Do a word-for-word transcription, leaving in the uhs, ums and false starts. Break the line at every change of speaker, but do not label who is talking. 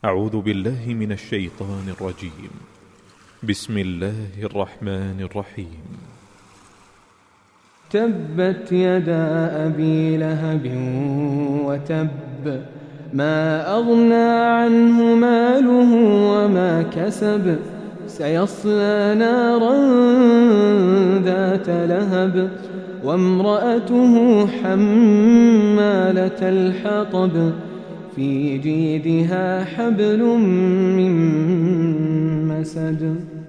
أعوذ بالله من الشيطان الرجيم. بسم الله الرحمن الرحيم.
تبت يدا أبي لهب وتب، ما أغنى عنه ماله وما كسب، سيصلى نارا ذات لهب وامرأته حمالة الحطب، في جيدها حبل من مسد.